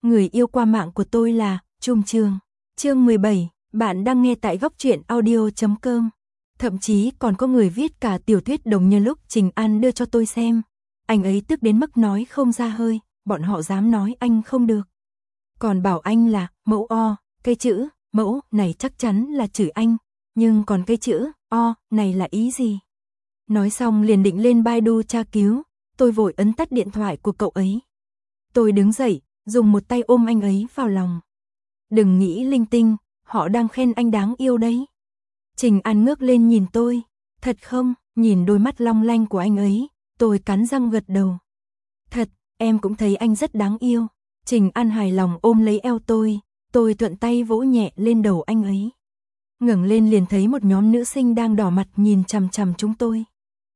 Người yêu qua mạng của tôi là Trung Chương. Chương 17, bạn đang nghe tại góc truyện audio.com. Thậm chí còn có người viết cả tiểu thuyết đồng nhân lúc Trình An đưa cho tôi xem. Anh ấy tức đến mức nói không ra hơi, bọn họ dám nói anh không được. Còn bảo anh là mẫu O, cái chữ mẫu này chắc chắn là chửi anh, nhưng còn cái chữ O này là ý gì? Nói xong liền định lên Baidu tra cứu, tôi vội ấn tắt điện thoại của cậu ấy. Tôi đứng dậy, dùng một tay ôm anh ấy vào lòng. Đừng nghĩ linh tinh, họ đang khen anh đáng yêu đấy. Trình An ngước lên nhìn tôi, thật không? Nhìn đôi mắt long lanh của anh ấy, tôi cắn răng gật đầu. Thật, em cũng thấy anh rất đáng yêu. Trình An hài lòng ôm lấy eo tôi thuận tay vỗ nhẹ lên đầu anh ấy. Ngẩng lên liền thấy một nhóm nữ sinh đang đỏ mặt nhìn chằm chằm chúng tôi.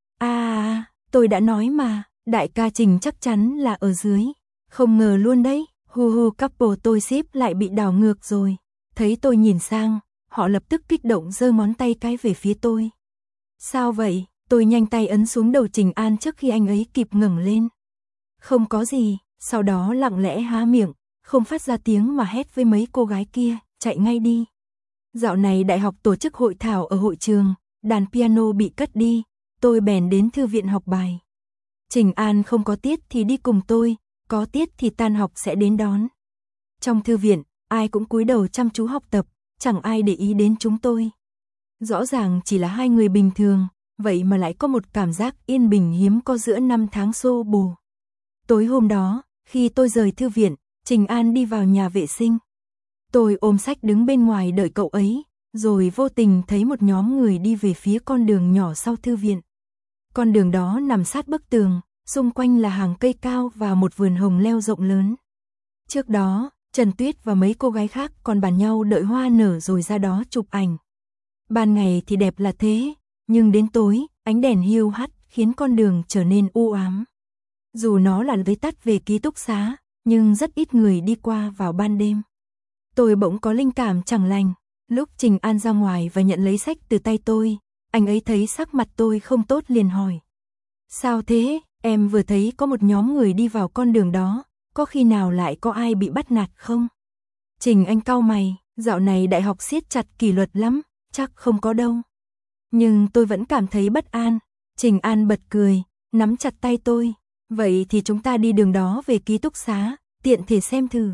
Tôi đã nói mà, đại ca Trình chắc chắn là ở dưới. Không ngờ luôn đấy, hu couple tôi ship lại bị đảo ngược rồi. Thấy tôi nhìn sang, họ lập tức kích động giơ ngón tay cái về phía tôi. Sao vậy? Tôi nhanh tay ấn xuống đầu Trình An trước khi anh ấy kịp ngẩng lên. Không có gì, sau đó lặng lẽ há miệng, không phát ra tiếng mà hét với mấy cô gái kia, chạy ngay đi. Dạo này đại học tổ chức hội thảo ở hội trường, đàn piano bị cất đi, tôi bèn đến thư viện học bài. Trình An không có tiết thì đi cùng tôi, có tiết thì tan học sẽ đến đón. Trong thư viện, ai cũng cúi đầu chăm chú học tập, chẳng ai để ý đến chúng tôi. Rõ ràng chỉ là hai người bình thường, vậy mà lại có một cảm giác yên bình hiếm có giữa năm tháng xô bồ. Tối hôm đó, khi tôi rời thư viện, Trình An đi vào nhà vệ sinh. Tôi ôm sách đứng bên ngoài đợi cậu ấy, rồi vô tình thấy một nhóm người đi về phía con đường nhỏ sau thư viện. Con đường đó nằm sát bức tường, xung quanh là hàng cây cao và một vườn hồng leo rộng lớn. Trước đó, Trần Tuyết và mấy cô gái khác còn bàn nhau đợi hoa nở rồi ra đó chụp ảnh. Ban ngày thì đẹp là thế, nhưng đến tối, ánh đèn hiu hắt khiến con đường trở nên u ám. Dù nó là lối tắt về ký túc xá, nhưng rất ít người đi qua vào ban đêm. Tôi bỗng có linh cảm chẳng lành, lúc Trình An ra ngoài và nhận lấy sách từ tay tôi, anh ấy thấy sắc mặt tôi không tốt liền hỏi. Sao thế, em vừa thấy có một nhóm người đi vào con đường đó, có khi nào lại có ai bị bắt nạt không? Trình Anh cau mày, dạo này đại học siết chặt kỷ luật lắm, chắc không có đâu. Nhưng tôi vẫn cảm thấy bất an. Trình An bật cười, nắm chặt tay tôi. Vậy thì chúng ta đi đường đó về ký túc xá, tiện thể xem thử.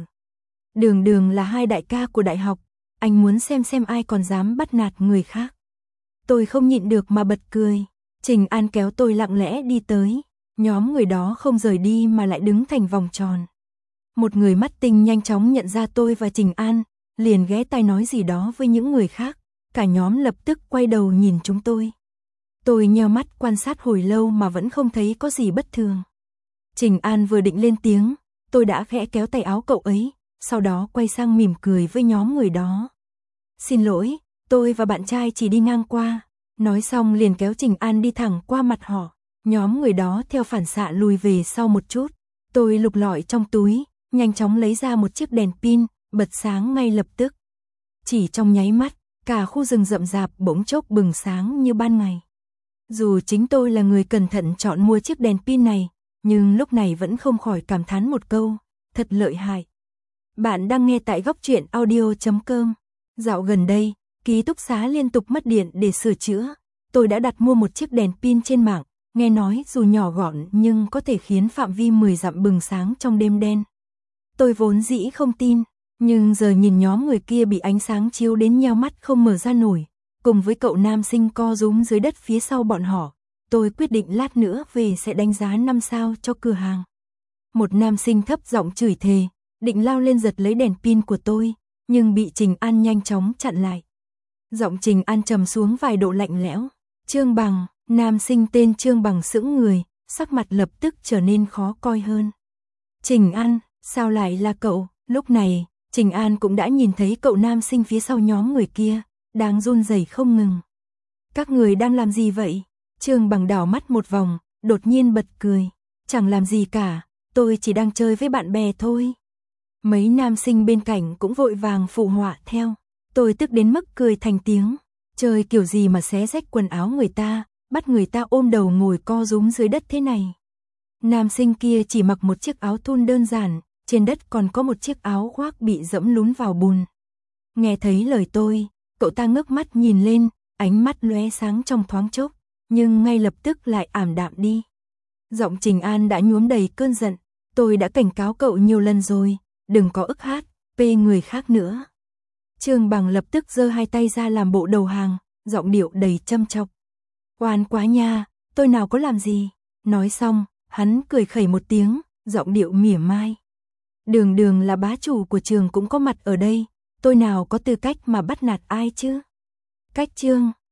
Đường là hai đại ca của đại học, anh muốn xem ai còn dám bắt nạt người khác. Tôi không nhịn được mà bật cười. Trình An kéo tôi lặng lẽ đi tới. Nhóm người đó không rời đi mà lại đứng thành vòng tròn. Một người mắt tinh nhanh chóng nhận ra tôi và Trình An, liền ghé tai nói gì đó với những người khác. Cả nhóm lập tức quay đầu nhìn chúng tôi. Tôi nheo mắt quan sát hồi lâu mà vẫn không thấy có gì bất thường. Trình An vừa định lên tiếng, tôi đã khẽ kéo tay áo cậu ấy, sau đó quay sang mỉm cười với nhóm người đó. Xin lỗi, tôi và bạn trai chỉ đi ngang qua. Nói xong liền kéo Trình An đi thẳng qua mặt họ. Nhóm người đó theo phản xạ lùi về sau một chút. Tôi lục lọi trong túi, nhanh chóng lấy ra một chiếc đèn pin, bật sáng ngay lập tức. Chỉ trong nháy mắt, cả khu rừng rậm rạp bỗng chốc bừng sáng như ban ngày. Dù chính tôi là người cẩn thận chọn mua chiếc đèn pin này, nhưng lúc này vẫn không khỏi cảm thán một câu, thật lợi hại. Bạn đang nghe tại góc truyện audio.com. Dạo gần đây, ký túc xá liên tục mất điện để sửa chữa. Tôi đã đặt mua một chiếc đèn pin trên mạng, nghe nói dù nhỏ gọn nhưng có thể khiến phạm vi 10 dặm bừng sáng trong đêm đen. Tôi vốn dĩ không tin, nhưng giờ nhìn nhóm người kia bị ánh sáng chiếu đến nheo mắt không mở ra nổi, cùng với cậu nam sinh co rúm dưới đất phía sau bọn họ, tôi quyết định lát nữa về sẽ đánh giá 5 sao cho cửa hàng. Một nam sinh thấp giọng chửi thề, định lao lên giật lấy đèn pin của tôi, nhưng bị Trình An nhanh chóng chặn lại. Giọng Trình An trầm xuống vài độ lạnh lẽo. Trương Bằng, nam sinh tên Trương Bằng sững người, sắc mặt lập tức trở nên khó coi hơn. Trình An, sao lại là cậu? Lúc này, Trình An cũng đã nhìn thấy cậu nam sinh phía sau nhóm người kia, đang run rẩy không ngừng. Các người đang làm gì vậy? Trương Bằng đảo mắt một vòng, đột nhiên bật cười. Chẳng làm gì cả, tôi chỉ đang chơi với bạn bè thôi. Mấy nam sinh bên cạnh cũng vội vàng phụ họa theo. Tôi tức đến mức cười thành tiếng. Chơi kiểu gì mà xé rách quần áo người ta, bắt người ta ôm đầu ngồi co rúm dưới đất thế này. Nam sinh kia chỉ mặc một chiếc áo thun đơn giản, trên đất còn có một chiếc áo khoác bị dẫm lún vào bùn. Nghe thấy lời tôi, cậu ta ngước mắt nhìn lên, ánh mắt lóe sáng trong thoáng chốc, nhưng ngay lập tức lại ảm đạm đi. Giọng Trình An đã nhuốm đầy cơn giận, tôi đã cảnh cáo cậu nhiều lần rồi, đừng có ức hát, pê người khác nữa. Trương Bằng lập tức giơ hai tay ra làm bộ đầu hàng, giọng điệu đầy châm chọc. Oan quá nha, tôi nào có làm gì. Nói xong, hắn cười khẩy một tiếng, giọng điệu mỉa mai. Đường Đường là bá chủ của trường cũng có mặt ở đây, tôi nào có tư cách mà bắt nạt ai chứ. Cách Trương